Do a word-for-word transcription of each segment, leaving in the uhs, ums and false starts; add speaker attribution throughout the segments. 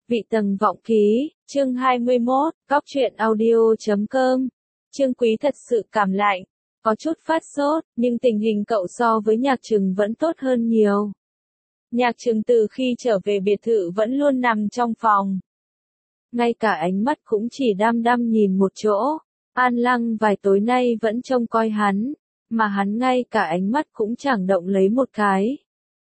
Speaker 1: Vị tầng vọng ký, chương hai mươi mốt, góc truyện audio chấm com. Trương Quý thật sự cảm lạnh, có chút phát sốt, nhưng tình hình cậu so với Nhạc Trừng vẫn tốt hơn nhiều. Nhạc Trừng từ khi trở về biệt thự vẫn luôn nằm trong phòng. Ngay cả ánh mắt cũng chỉ đăm đăm nhìn một chỗ. An Lăng vài tối nay vẫn trông coi hắn, mà hắn ngay cả ánh mắt cũng chẳng động lấy một cái.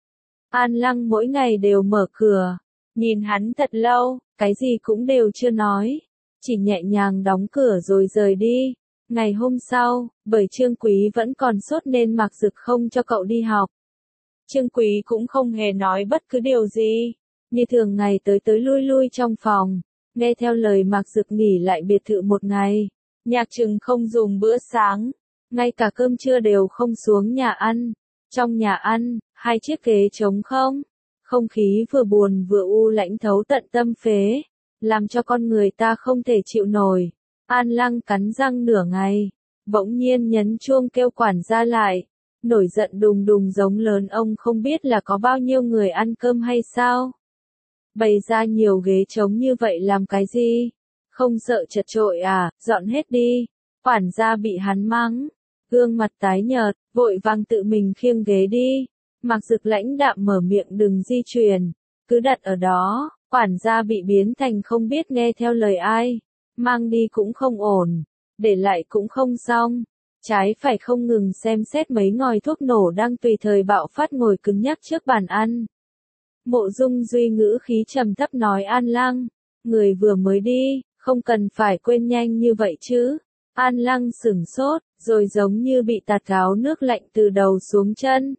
Speaker 1: An Lăng mỗi ngày đều mở cửa, nhìn hắn thật lâu, cái gì cũng đều chưa nói, chỉ nhẹ nhàng đóng cửa rồi rời đi. Ngày hôm sau, bởi Trương Quý vẫn còn sốt nên Mạc Dực không cho cậu đi học. Trương Quý cũng không hề nói bất cứ điều gì, như thường ngày tới tới lui lui trong phòng, nghe theo lời Mạc Dực nghỉ lại biệt thự một ngày. Nhạc Trừng không dùng bữa sáng, ngay cả cơm trưa đều không xuống nhà ăn. Trong nhà ăn, hai chiếc ghế trống không, không khí vừa buồn vừa u lãnh thấu tận tâm phế, làm cho con người ta không thể chịu nổi. An Lăng cắn răng nửa ngày, bỗng nhiên nhấn chuông kêu quản gia lại, nổi giận đùng đùng giống lớn ông không biết là có bao nhiêu người ăn cơm hay sao. Bày ra nhiều ghế trống như vậy làm cái gì? Không sợ chật chội à, dọn hết đi. Quản gia bị hắn mắng, gương mặt tái nhợt, vội vàng tự mình khiêng ghế đi. Mạc Dực lãnh đạm mở miệng đừng di chuyển, cứ đặt ở đó. Quản gia bị biến thành không biết nghe theo lời ai, mang đi cũng không ổn, để lại cũng không xong. Trái phải không ngừng xem xét mấy ngòi thuốc nổ đang tùy thời bạo phát ngồi cứng nhắc trước bàn ăn. Mộ Dung Duy ngữ khí trầm thấp nói An Lăng, người vừa mới đi, không cần phải quên nhanh như vậy chứ. An Lăng sửng sốt, rồi giống như bị tạt gáo nước lạnh từ đầu xuống chân.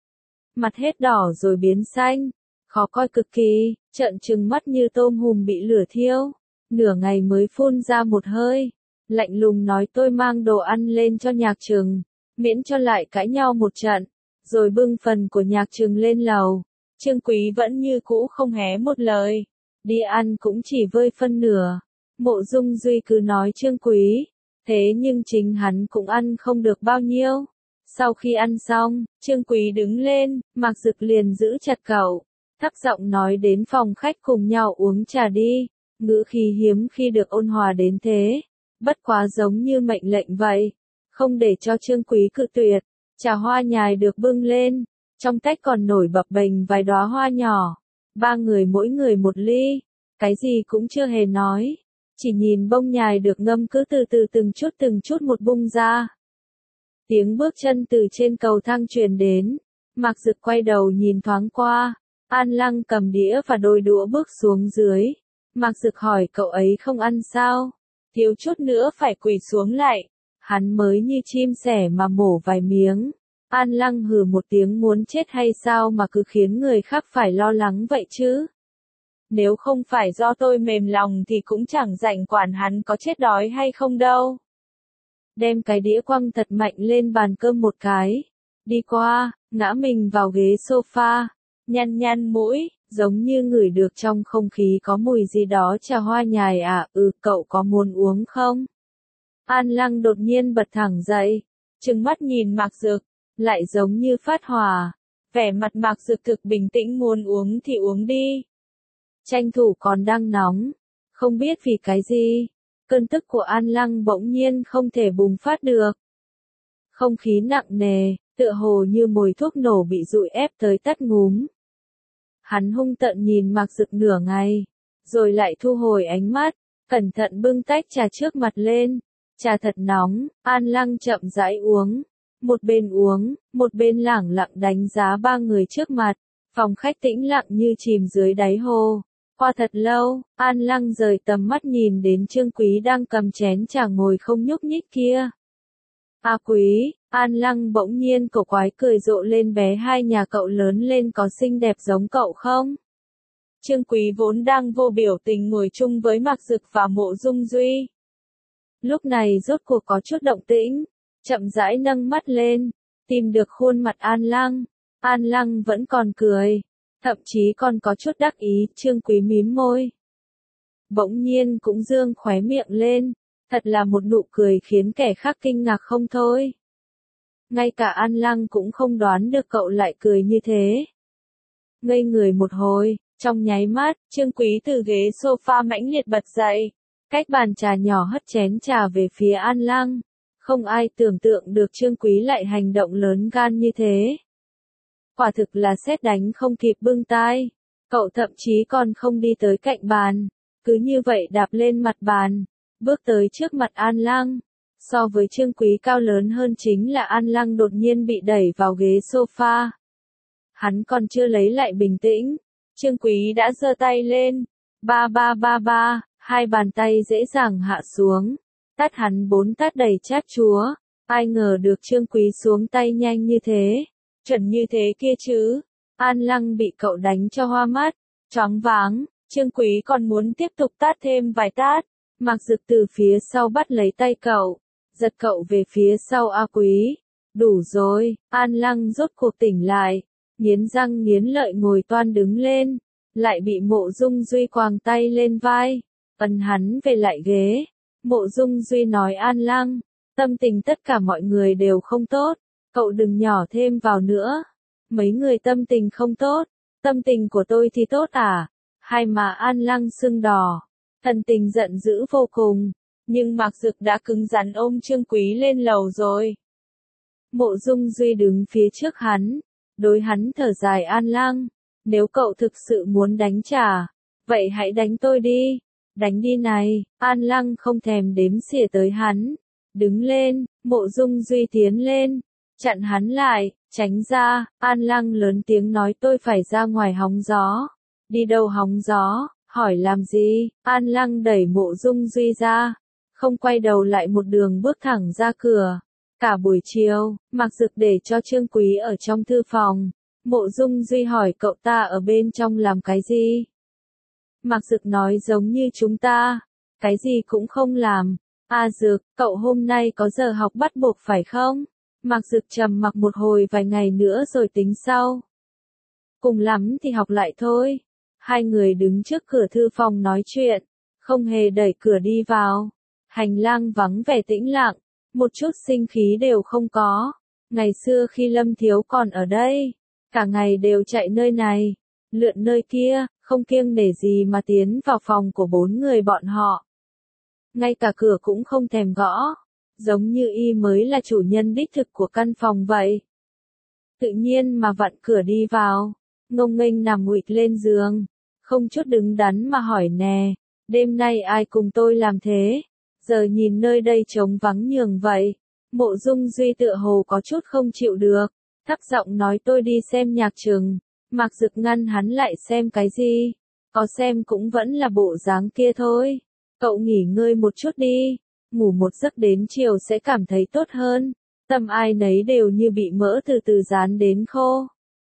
Speaker 1: Mặt hết đỏ rồi biến xanh, khó coi cực kỳ, trợn trừng mắt như tôm hùm bị lửa thiêu. Nửa ngày mới phun ra một hơi, lạnh lùng nói tôi mang đồ ăn lên cho Nhạc Trừng, miễn cho lại cãi nhau một trận, rồi bưng phần của Nhạc Trừng lên lầu. Trương Quý vẫn như cũ không hé một lời, đi ăn cũng chỉ vơi phân nửa. Mộ Dung Duy cứ nói Trương Quý, thế nhưng chính hắn cũng ăn không được bao nhiêu. Sau khi ăn xong, Trương Quý đứng lên, Mạc Dực liền giữ chặt cậu, thấp giọng nói đến phòng khách cùng nhau uống trà đi, ngữ khí hiếm khi được ôn hòa đến thế, bất quá giống như mệnh lệnh vậy, không để cho Trương Quý cự tuyệt. Trà hoa nhài được bưng lên, trong tách còn nổi bập bềnh vài đóa hoa nhỏ, ba người mỗi người một ly, cái gì cũng chưa hề nói, chỉ nhìn bông nhài được ngâm cứ từ từ từng chút từng chút một bung ra. Tiếng bước chân từ trên cầu thang truyền đến, Mạc Dực quay đầu nhìn thoáng qua, An Lăng cầm đĩa và đôi đũa bước xuống dưới. Mạc Dực hỏi cậu ấy không ăn sao? Thiếu chút nữa phải quỳ xuống lại, hắn mới như chim sẻ mà mổ vài miếng. An Lăng hừ một tiếng muốn chết hay sao mà cứ khiến người khác phải lo lắng vậy chứ? Nếu không phải do tôi mềm lòng thì cũng chẳng rảnh quản hắn có chết đói hay không đâu. Đem cái đĩa quăng thật mạnh lên bàn cơm một cái, đi qua, ngã mình vào ghế sofa, nhăn nhăn mũi, giống như ngửi được trong không khí có mùi gì đó. Trà hoa nhài à, ừ, cậu có muốn uống không? An Lăng đột nhiên bật thẳng dậy, trừng mắt nhìn Mạc Dực, lại giống như phát hỏa, vẻ mặt Mạc Dực thực bình tĩnh, muốn uống thì uống đi. Tranh thủ còn đang nóng, không biết vì cái gì, cơn tức của An Lăng bỗng nhiên không thể bùng phát được. Không khí nặng nề, tựa hồ như mùi thuốc nổ bị dụi ép tới tắt ngúm. Hắn hung tợn nhìn Mạc Dực nửa ngày, rồi lại thu hồi ánh mắt, cẩn thận bưng tách trà trước mặt lên. Trà thật nóng, An Lăng chậm rãi uống, một bên uống, một bên lẳng lặng đánh giá ba người trước mặt. Phòng khách tĩnh lặng như chìm dưới đáy hồ. Qua thật lâu, An Lăng rời tầm mắt nhìn đến Trương Quý đang cầm chén trà ngồi không nhúc nhích kia. À Quý, An Lăng bỗng nhiên cổ quái cười rộ lên, bé hai nhà cậu lớn lên có xinh đẹp giống cậu không? Trương Quý vốn đang vô biểu tình ngồi chung với Mạc Dực và Mộ Dung Duy. Lúc này rốt cuộc có chút động tĩnh, chậm rãi nâng mắt lên, tìm được khuôn mặt An Lăng. An Lăng vẫn còn cười, thậm chí còn có chút đắc ý. Trương Quý mím môi, bỗng nhiên cũng dương khóe miệng lên, thật là một nụ cười khiến kẻ khác kinh ngạc không thôi. Ngay cả An Lăng cũng không đoán được cậu lại cười như thế. Ngây người một hồi, Trong nháy mắt, Trương Quý từ ghế sofa mãnh liệt bật dậy, cách bàn trà nhỏ hất chén trà về phía An Lăng. Không ai tưởng tượng được Trương Quý lại hành động lớn gan như thế. Quả thực là sét đánh không kịp bưng tai. Cậu thậm chí còn không đi tới cạnh bàn, cứ như vậy đạp lên mặt bàn, bước tới trước mặt An Lăng. So với Trương Quý cao lớn hơn chính là An Lăng đột nhiên bị đẩy vào ghế sofa. Hắn còn chưa lấy lại bình tĩnh, Trương Quý đã giơ tay lên, ba ba ba ba, hai bàn tay dễ dàng hạ xuống, tát hắn bốn tát đầy chát chúa. Ai ngờ được Trương Quý xuống tay nhanh như thế, chuẩn như thế kia chứ. An Lăng bị cậu đánh cho hoa mắt, choáng váng, Trương Quý còn muốn tiếp tục tát thêm vài tát. Mạc Dực từ phía sau bắt lấy tay cậu, giật cậu về phía sau. A Quý, đủ rồi. An Lăng rốt cuộc tỉnh lại, nghiến răng nghiến lợi ngồi toan đứng lên, lại bị Mộ Dung Duy quàng tay lên vai, ấn hắn về lại ghế. Mộ Dung Duy nói An Lăng, tâm tình tất cả mọi người đều không tốt, cậu đừng nhỏ thêm vào nữa. Mấy người tâm tình không tốt, tâm tình của tôi thì tốt à? Hai má An Lăng sưng đỏ, thần tình giận dữ vô cùng, nhưng Mạc Dực đã cứng rắn ôm Trương Quý lên lầu rồi. Mộ Dung Duy đứng phía trước hắn, đối hắn thở dài An Lăng, nếu cậu thực sự muốn đánh trả, vậy hãy đánh tôi đi, đánh đi này. An Lăng không thèm đếm xỉa tới hắn, đứng lên. Mộ Dung Duy tiến lên, chặn hắn lại, tránh ra. An Lăng lớn tiếng nói tôi phải ra ngoài hóng gió. Đi đâu hóng gió, hỏi làm gì? An Lăng đẩy Mộ Dung Duy ra, không quay đầu lại một đường bước thẳng ra cửa. Cả buổi chiều, Mạc Dực để cho Trương Quý ở trong thư phòng. Mộ Dung Duy hỏi cậu ta ở bên trong làm cái gì? Mạc Dực nói giống như chúng ta, cái gì cũng không làm. A Dực, cậu hôm nay có giờ học bắt buộc phải không? Mạc Dực trầm mặc một hồi vài ngày nữa rồi tính sau. Cùng lắm thì học lại thôi. Hai người đứng trước cửa thư phòng nói chuyện, không hề đẩy cửa đi vào. Hành lang vắng vẻ tĩnh lặng, một chút sinh khí đều không có. Ngày xưa khi Lâm Thiếu còn ở đây, cả ngày đều chạy nơi này, lượn nơi kia, không kiêng nể gì mà tiến vào phòng của bốn người bọn họ. Ngay cả cửa cũng không thèm gõ, giống như y mới là chủ nhân đích thực của căn phòng vậy. Tự nhiên mà vặn cửa đi vào, ngông nghênh nằm nguỵt lên giường, không chút đứng đắn mà hỏi nè, đêm nay ai cùng tôi làm thế? Giờ nhìn nơi đây trống vắng nhường vậy. Mộ Dung Duy tựa hồ có chút không chịu được, thấp giọng nói tôi đi xem nhạc trường. Mạc Dực ngăn hắn lại xem cái gì? Có xem cũng vẫn là bộ dáng kia thôi. Cậu nghỉ ngơi một chút đi, ngủ một giấc đến chiều sẽ cảm thấy tốt hơn. Tâm ai nấy đều như bị mỡ từ từ dán đến khô.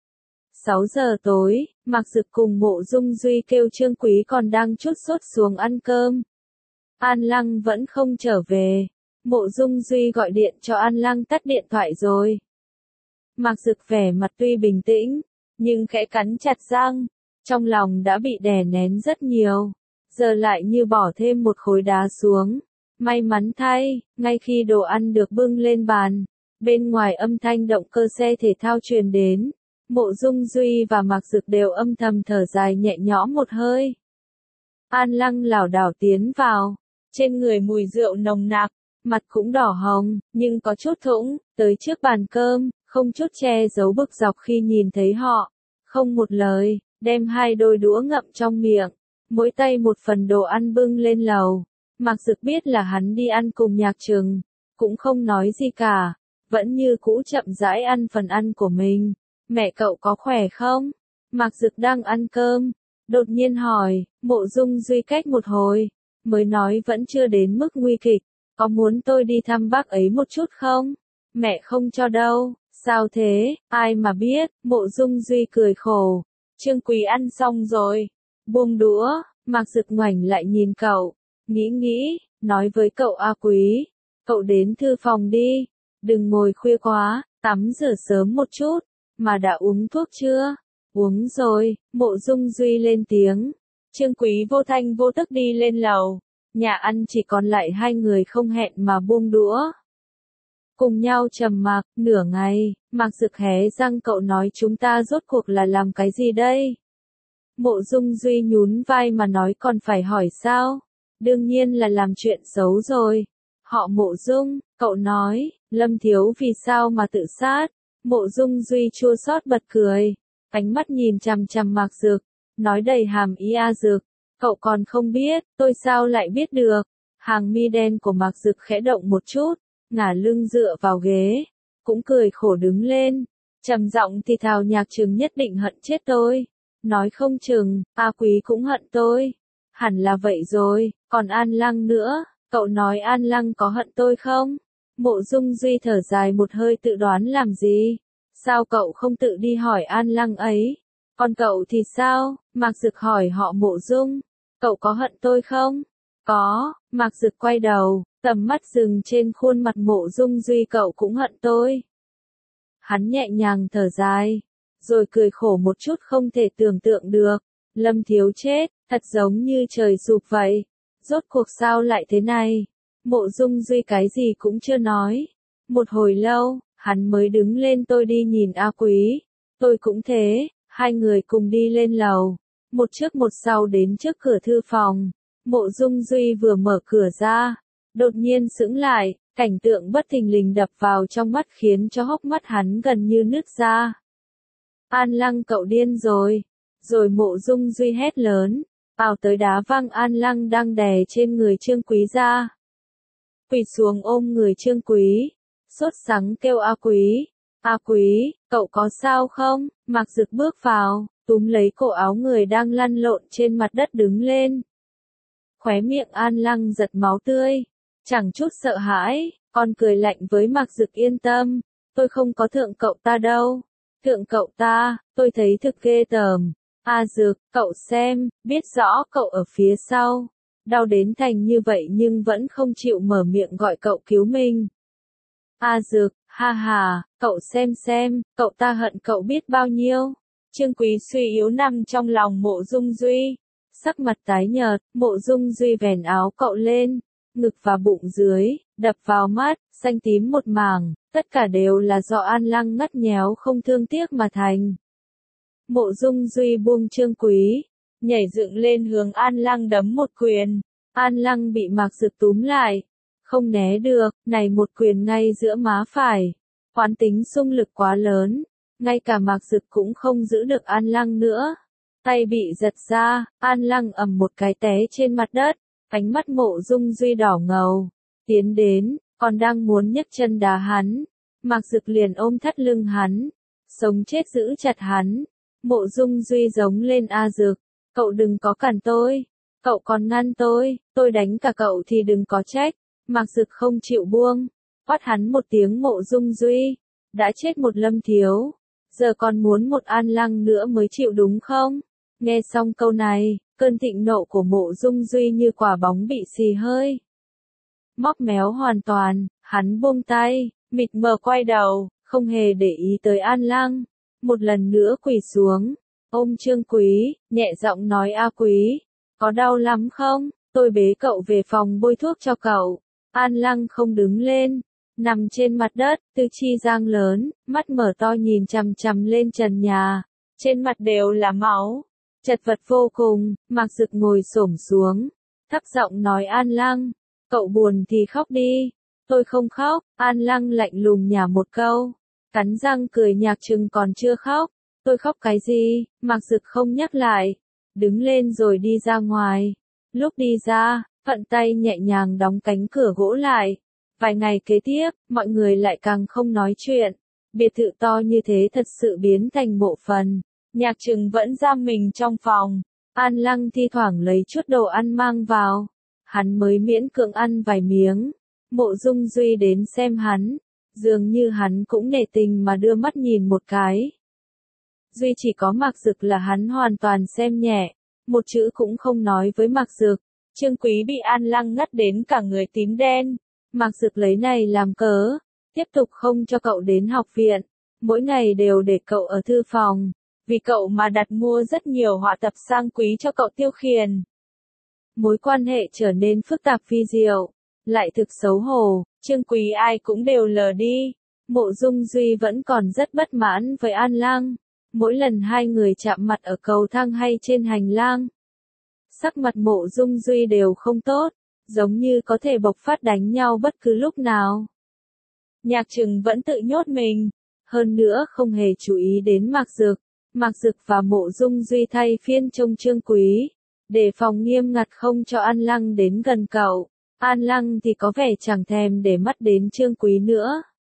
Speaker 1: sáu giờ tối, Mạc Dực cùng Mộ Dung Duy kêu Trương Quý còn đang chút sốt xuống ăn cơm. An Lăng vẫn không trở về. Mộ Dung Duy gọi điện cho An Lăng tắt điện thoại rồi. Mạc Dực vẻ mặt tuy bình tĩnh, nhưng khẽ cắn chặt răng, trong lòng đã bị đè nén rất nhiều, giờ lại như bỏ thêm một khối đá xuống. May mắn thay, ngay khi đồ ăn được bưng lên bàn, bên ngoài âm thanh động cơ xe thể thao truyền đến, Mộ Dung Duy và Mạc Dực đều âm thầm thở dài nhẹ nhõm một hơi. An Lăng lảo đảo tiến vào, trên người mùi rượu nồng nặc, mặt cũng đỏ hồng, nhưng có chút thũng, tới trước bàn cơm, không chút che giấu bực dọc khi nhìn thấy họ, không một lời, đem hai đôi đũa ngậm trong miệng, mỗi tay một phần đồ ăn bưng lên lầu. Mạc Dực biết là hắn đi ăn cùng Nhạc Trừng, cũng không nói gì cả, vẫn như cũ chậm rãi ăn phần ăn của mình. Mẹ cậu có khỏe không? Mạc Dực đang ăn cơm, đột nhiên hỏi. Mộ Dung Duy cách một hồi, mới nói vẫn chưa đến mức nguy kịch, có muốn tôi đi thăm bác ấy một chút không? Mẹ không cho đâu. Sao thế? Ai mà biết? Mộ Dung Duy cười khổ. Trương Quý ăn xong rồi, buông đũa. Mạc Dực ngoảnh lại nhìn cậu, nghĩ nghĩ, nói với cậu A Quý, cậu đến thư phòng đi, đừng ngồi khuya quá, tắm rửa sớm một chút. Mà đã uống thuốc chưa? Uống rồi. Mộ Dung Duy lên tiếng. Trương Quý vô thanh vô tức đi lên lầu, nhà ăn chỉ còn lại hai người không hẹn mà buông đũa. Cùng nhau trầm mặc, nửa ngày, Mạc Dực hé răng cậu nói chúng ta rốt cuộc là làm cái gì đây? Mộ Dung Duy nhún vai mà nói còn phải hỏi sao? Đương nhiên là làm chuyện xấu rồi. Họ Mộ Dung, cậu nói, Lâm Thiếu vì sao mà tự sát? Mộ Dung Duy chua xót bật cười, ánh mắt nhìn chằm chằm Mạc Dược, nói đầy hàm ý a Dược, cậu còn không biết, tôi sao lại biết được? Hàng mi đen của Mạc Dược khẽ động một chút, ngả lưng dựa vào ghế, cũng cười khổ đứng lên, trầm giọng thì thào Nhạc Trừng nhất định hận chết tôi, nói không chừng, A Quý cũng hận tôi, hẳn là vậy rồi, còn An Lăng nữa, cậu nói An Lăng có hận tôi không? Mộ Dung Duy thở dài một hơi tự đoán làm gì? Sao cậu không tự đi hỏi An Lăng ấy? Còn cậu thì sao? Mạc Dực hỏi họ Mộ Dung. Cậu có hận tôi không? Có, Mạc Dực quay đầu, tầm mắt dừng trên khuôn mặt Mộ Dung Duy, cậu cũng hận tôi. Hắn nhẹ nhàng thở dài, rồi cười khổ một chút không thể tưởng tượng được. Lâm Thiếu chết, thật giống như trời sụp vậy. Rốt cuộc sao lại thế này? Mộ Dung Duy cái gì cũng chưa nói. Một hồi lâu, hắn mới đứng lên, tôi đi nhìn A Quý. Tôi cũng thế, hai người cùng đi lên lầu. Một trước một sau đến trước cửa thư phòng. Mộ Dung Duy vừa mở cửa ra, đột nhiên sững lại, cảnh tượng bất thình lình đập vào trong mắt khiến cho hốc mắt hắn gần như nứt ra. An Lăng cậu điên rồi. Rồi Mộ Dung Duy hét lớn, ào tới đá văng An Lăng đang đè trên người Trương Quý ra. Quỳ xuống ôm người Trương Quý, sốt sắng kêu A Quý, A Quý, cậu có sao không? Mạc Dực bước vào, túm lấy cổ áo người đang lăn lộn trên mặt đất đứng lên. Khóe miệng An Lăng giật máu tươi, chẳng chút sợ hãi, còn cười lạnh với Mạc Dực, yên tâm, tôi không có thượng cậu ta đâu. Thượng cậu ta, tôi thấy thực ghê tởm. A Dực, cậu xem, biết rõ cậu ở phía sau. Đau đến thành như vậy nhưng vẫn không chịu mở miệng gọi cậu cứu mình. A Dực, ha ha, cậu xem xem, cậu ta hận cậu biết bao nhiêu. Trương Quý suy yếu nằm trong lòng Mộ Dung Duy. Sắc mặt tái nhợt, Mộ Dung Duy vén áo cậu lên, ngực và bụng dưới, đập vào mắt, xanh tím một mảng, tất cả đều là do An Lăng ngắt nhéo không thương tiếc mà thành. Mộ Dung Duy buông Trương Quý, nhảy dựng lên hướng An Lăng đấm một quyền. An Lăng bị Mạc Dực túm lại, không né được, này một quyền ngay giữa má phải. Quán tính xung lực quá lớn, ngay cả Mạc Dực cũng không giữ được An Lăng nữa. Tay bị giật ra, An Lăng ầm một cái té trên mặt đất, ánh mắt Mộ Dung Duy đỏ ngầu, tiến đến, còn đang muốn nhấc chân đá hắn. Mạc Dực liền ôm thắt lưng hắn, sống chết giữ chặt hắn. Mộ Dung Duy giống lên, A Dực, cậu đừng có cản tôi, cậu còn ngăn tôi, tôi đánh cả cậu thì đừng có trách. Mạc Dực không chịu buông, quát hắn một tiếng. Mộ Dung Duy, đã chết một Lâm Thiếu, giờ còn muốn một An Lăng nữa mới chịu đúng không? Nghe xong câu này, cơn thịnh nộ của Mộ Dung Duy như quả bóng bị xì hơi. Móc méo hoàn toàn, hắn buông tay, mịt mờ quay đầu, không hề để ý tới An Lăng. Một lần nữa quỳ xuống, ôm Trương Quý, nhẹ giọng nói, A Quý, có đau lắm không? Tôi bế cậu về phòng bôi thuốc cho cậu. An Lăng không đứng lên, nằm trên mặt đất, tư chi giang lớn, mắt mở to nhìn chằm chằm lên trần nhà, trên mặt đều là máu, chật vật vô cùng. Mạc Dực ngồi xổm xuống, thấp giọng nói, An Lăng, cậu buồn thì khóc đi. Tôi không khóc. An Lăng lạnh lùng nhả một câu, cắn răng cười, Nhạc Trừng còn chưa khóc, tôi khóc cái gì? Mạc Dực không nhắc lại, đứng lên rồi đi ra ngoài. Lúc đi ra, thuận tay nhẹ nhàng đóng cánh cửa gỗ lại. Vài ngày kế tiếp, mọi người lại càng không nói chuyện. Biệt thự to như thế thật sự biến thành mộ phần. Nhạc Trừng vẫn giam mình trong phòng. An Lăng thi thoảng lấy chút đồ ăn mang vào. Hắn mới miễn cưỡng ăn vài miếng. Mộ Dung Duy đến xem hắn, dường như hắn cũng nể tình mà đưa mắt nhìn một cái. Duy chỉ có Mạc Dực là hắn hoàn toàn xem nhẹ, một chữ cũng không nói với Mạc Dực. Trương Quý bị An Lăng ngắt đến cả người tím đen. Mạc Dực lấy này làm cớ, tiếp tục không cho cậu đến học viện, mỗi ngày đều để cậu ở thư phòng, vì cậu mà đặt mua rất nhiều họa tập sang quý cho cậu tiêu khiển. Mối quan hệ trở nên phức tạp phi diệu, lại thực xấu hổ. Trương Quý ai cũng đều lờ đi. Mộ Dung Duy vẫn còn rất bất mãn với An Lăng. Mỗi lần hai người chạm mặt ở cầu thang hay trên hành lang, sắc mặt Mộ Dung Duy đều không tốt, giống như có thể bộc phát đánh nhau bất cứ lúc nào. Nhạc Trừng vẫn tự nhốt mình, hơn nữa không hề chú ý đến Mạc Dực. Mạc Dực và Mộ Dung Duy thay phiên trông Trương Quý, đề phòng nghiêm ngặt không cho An Lăng đến gần cậu. An Lăng thì có vẻ chẳng thèm để mắt đến Trương Quý nữa.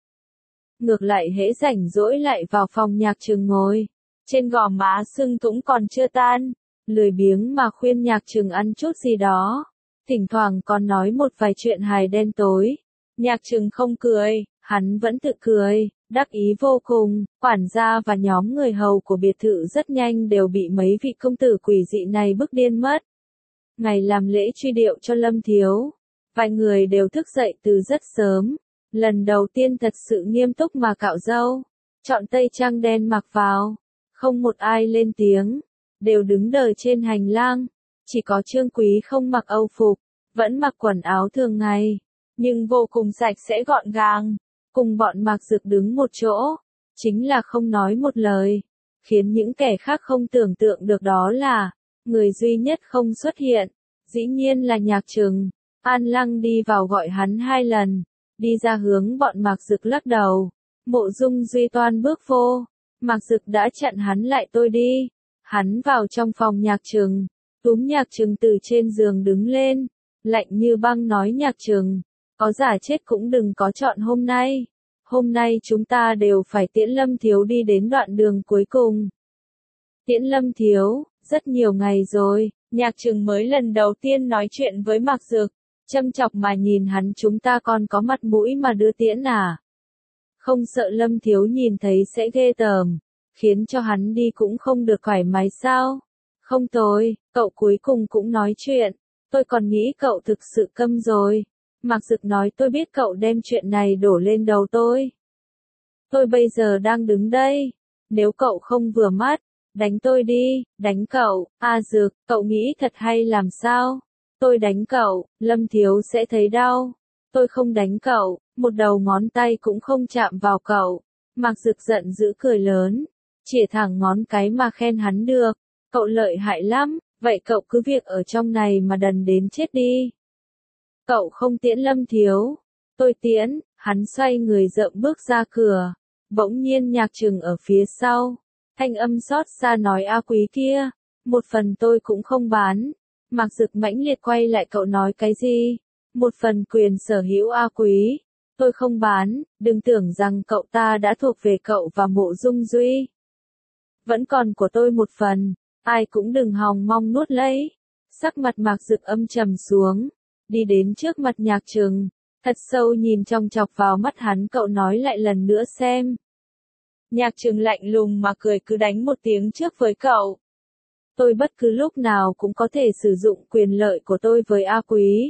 Speaker 1: Ngược lại hễ rảnh rỗi lại vào phòng Nhạc Trừng ngồi, trên gò má sưng cũng còn chưa tan, lười biếng mà khuyên Nhạc Trừng ăn chút gì đó, thỉnh thoảng còn nói một vài chuyện hài đen tối. Nhạc Trừng không cười, hắn vẫn tự cười, đắc ý vô cùng. Quản gia và nhóm người hầu của biệt thự rất nhanh đều bị mấy vị công tử quỷ dị này bức điên mất. Ngày làm lễ truy điệu cho Lâm Thiếu, vài người đều thức dậy từ rất sớm, lần đầu tiên thật sự nghiêm túc mà cạo râu, chọn tây trang đen mặc vào, không một ai lên tiếng, đều đứng đợi trên hành lang. Chỉ có Trương Quý không mặc âu phục, vẫn mặc quần áo thường ngày, nhưng vô cùng sạch sẽ gọn gàng, cùng bọn Mạc Dực đứng một chỗ, chính là không nói một lời, khiến những kẻ khác không tưởng tượng được đó là, người duy nhất không xuất hiện, dĩ nhiên là Nhạc Trừng. An Lăng đi vào gọi hắn hai lần, đi ra hướng bọn Mạc Dực lắc đầu. Mộ Dung Duy toan bước vô, Mạc Dực đã chặn hắn lại. Tôi đi. Hắn vào trong phòng Nhạc Trừng, túm Nhạc Trừng từ trên giường đứng lên, lạnh như băng nói: Nhạc Trừng, có giả chết cũng đừng có chọn hôm nay. Hôm nay chúng ta đều phải tiễn Lâm Thiếu đi đến đoạn đường cuối cùng. Tiễn Lâm Thiếu, rất nhiều ngày rồi, Nhạc Trừng mới lần đầu tiên nói chuyện với Mạc Dực, châm chọc mà nhìn hắn: chúng ta còn có mặt mũi mà đưa tiễn à? Không sợ Lâm Thiếu nhìn thấy sẽ ghê tởm, khiến cho hắn đi cũng không được thoải mái sao? Không tồi, cậu cuối cùng cũng nói chuyện, tôi còn nghĩ cậu thực sự câm rồi. Mạc Dực nói: tôi biết cậu đem chuyện này đổ lên đầu tôi. Tôi bây giờ đang đứng đây, nếu cậu không vừa mắt, đánh tôi đi. Đánh cậu? A Dực, cậu nghĩ thật hay làm sao? Tôi đánh cậu, Lâm Thiếu sẽ thấy đau. Tôi không đánh cậu, một đầu ngón tay cũng không chạm vào cậu. Mạc Dực giận dữ cười lớn, chìa thẳng ngón cái mà khen hắn được. Cậu lợi hại lắm, vậy cậu cứ việc ở trong này mà đần đến chết đi. Cậu không tiễn Lâm Thiếu, tôi tiễn. Hắn xoay người rậm bước ra cửa, bỗng nhiên Nhạc Trừng ở phía sau, thanh âm xót xa nói: A Quý kia, một phần tôi cũng không bán. Mạc Dực mãnh liệt quay lại: cậu nói cái gì? Một phần quyền sở hữu A Quý, tôi không bán. Đừng tưởng rằng cậu ta đã thuộc về cậu và Mộ Dung Duy, vẫn còn của tôi một phần, ai cũng đừng hòng mong nuốt lấy. Sắc mặt Mạc Dực âm trầm xuống, đi đến trước mặt Nhạc Trừng, thật sâu nhìn chòng chọc vào mắt hắn: cậu nói lại lần nữa xem. Nhạc Trừng lạnh lùng mà cười: cứ đánh một tiếng trước với cậu. Tôi bất cứ lúc nào cũng có thể sử dụng quyền lợi của tôi với A Quý.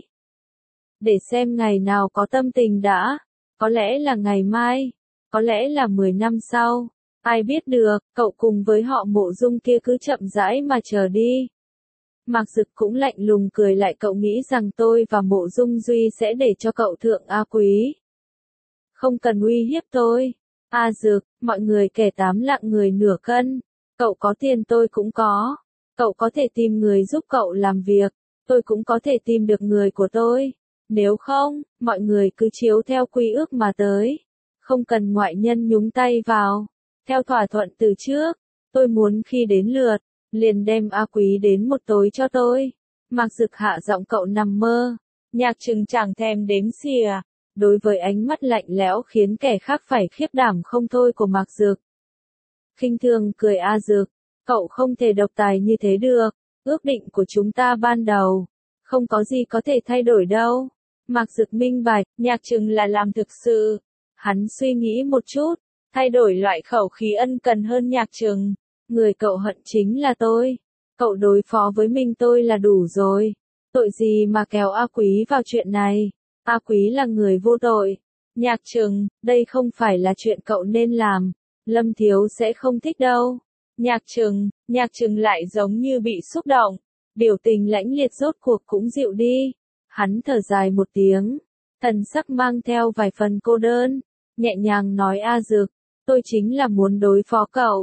Speaker 1: Để xem ngày nào có tâm tình đã, có lẽ là ngày mai, có lẽ là mười năm sau, ai biết được. Cậu cùng với họ Mộ Dung kia cứ chậm rãi mà chờ đi. Mạc Dực cũng lạnh lùng cười lại: cậu nghĩ rằng tôi và Mộ Dung Duy sẽ để cho cậu thượng A Quý? Không cần uy hiếp tôi. A Dực, mọi người kẻ tám lạng người nửa cân, cậu có tiền tôi cũng có. Cậu có thể tìm người giúp cậu làm việc, tôi cũng có thể tìm được người của tôi. Nếu không, mọi người cứ chiếu theo quy ước mà tới, không cần ngoại nhân nhúng tay vào. Theo thỏa thuận từ trước, tôi muốn khi đến lượt, liền đem A Quý đến một tối cho tôi. Mạc Dực hạ giọng: cậu nằm mơ. Nhạc Trừng chẳng thèm đếm xỉa, đối với ánh mắt lạnh lẽo khiến kẻ khác phải khiếp đảm không thôi của Mạc Dực, khinh thường cười: A Dực, cậu không thể độc tài như thế được. Ước định của chúng ta ban đầu, không có gì có thể thay đổi đâu. Mạc Dực minh bạch, Nhạc Trừng là làm thực sự. Hắn suy nghĩ một chút, thay đổi loại khẩu khí ân cần hơn: Nhạc Trừng, người cậu hận chính là tôi. Cậu đối phó với mình tôi là đủ rồi. Tội gì mà kéo A Quý vào chuyện này? A Quý là người vô tội. Nhạc Trừng, đây không phải là chuyện cậu nên làm. Lâm Thiếu sẽ không thích đâu. Nhạc Trừng, Nhạc Trừng lại giống như bị xúc động, biểu tình lãnh liệt rốt cuộc cũng dịu đi. Hắn thở dài một tiếng, thần sắc mang theo vài phần cô đơn, nhẹ nhàng nói: A Dực, tôi chính là muốn đối phó cậu,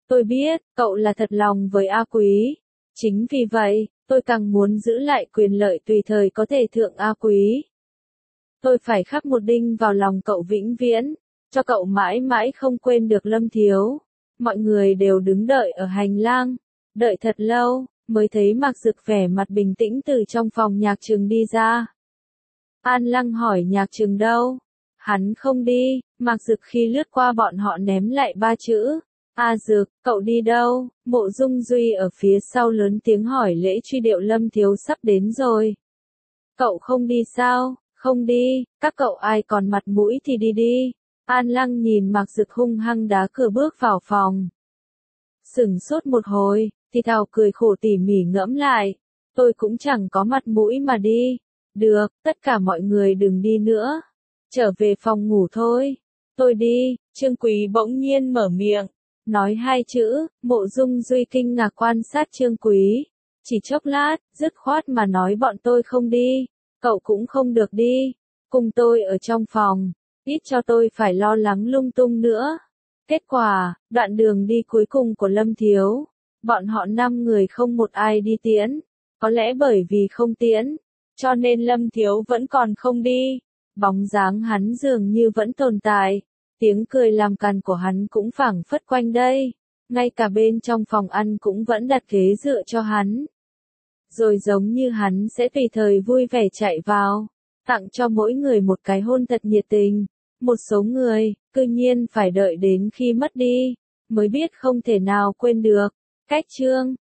Speaker 1: Tôi biết, cậu là thật lòng với A Quý. Chính vì vậy, tôi càng muốn giữ lại quyền lợi tùy thời có thể thượng A Quý. Tôi phải khắc một đinh vào lòng cậu vĩnh viễn, cho cậu mãi mãi không quên được Lâm Thiếu. Mọi người đều đứng đợi ở hành lang, đợi thật lâu, mới thấy Mạc Dực vẻ mặt bình tĩnh từ trong phòng Nhạc Trừng đi ra. An Lăng hỏi Nhạc Trừng đâu? Hắn không đi. Mạc Dực khi lướt qua bọn họ ném lại ba chữ. A Dực, cậu đi đâu? Mộ Dung Duy ở phía sau lớn tiếng hỏi lễ truy điệu Lâm Thiếu sắp đến rồi. Cậu không đi sao? Không đi, các cậu ai còn mặt mũi thì đi đi. An Lăng nhìn Mạc Dực hung hăng đá cửa bước vào phòng. Sửng sốt một hồi, thì thào cười khổ tỉ mỉ ngẫm lại. Tôi cũng chẳng có mặt mũi mà đi. Được, tất cả mọi người đừng đi nữa. Trở về phòng ngủ thôi. Tôi đi. Trương Quý bỗng nhiên mở miệng. Nói hai chữ, Mộ Dung Duy kinh ngạc quan sát Trương Quý. Chỉ chốc lát, dứt khoát mà nói bọn tôi không đi. Cậu cũng không được đi. Cùng tôi ở trong phòng. Ít cho tôi phải lo lắng lung tung nữa. Kết quả, đoạn đường đi cuối cùng của Lâm Thiếu. Bọn họ năm người không một ai đi tiễn. Có lẽ bởi vì không tiễn, cho nên Lâm Thiếu vẫn còn không đi. Bóng dáng hắn dường như vẫn tồn tại. Tiếng cười làm càn của hắn cũng phảng phất quanh đây. Ngay cả bên trong phòng ăn cũng vẫn đặt ghế dựa cho hắn. Rồi giống như hắn sẽ tùy thời vui vẻ chạy vào, tặng cho mỗi người một cái hôn thật nhiệt tình. Một số người, cư nhiên phải đợi đến khi mất đi, mới biết không thể nào quên được. Cách chương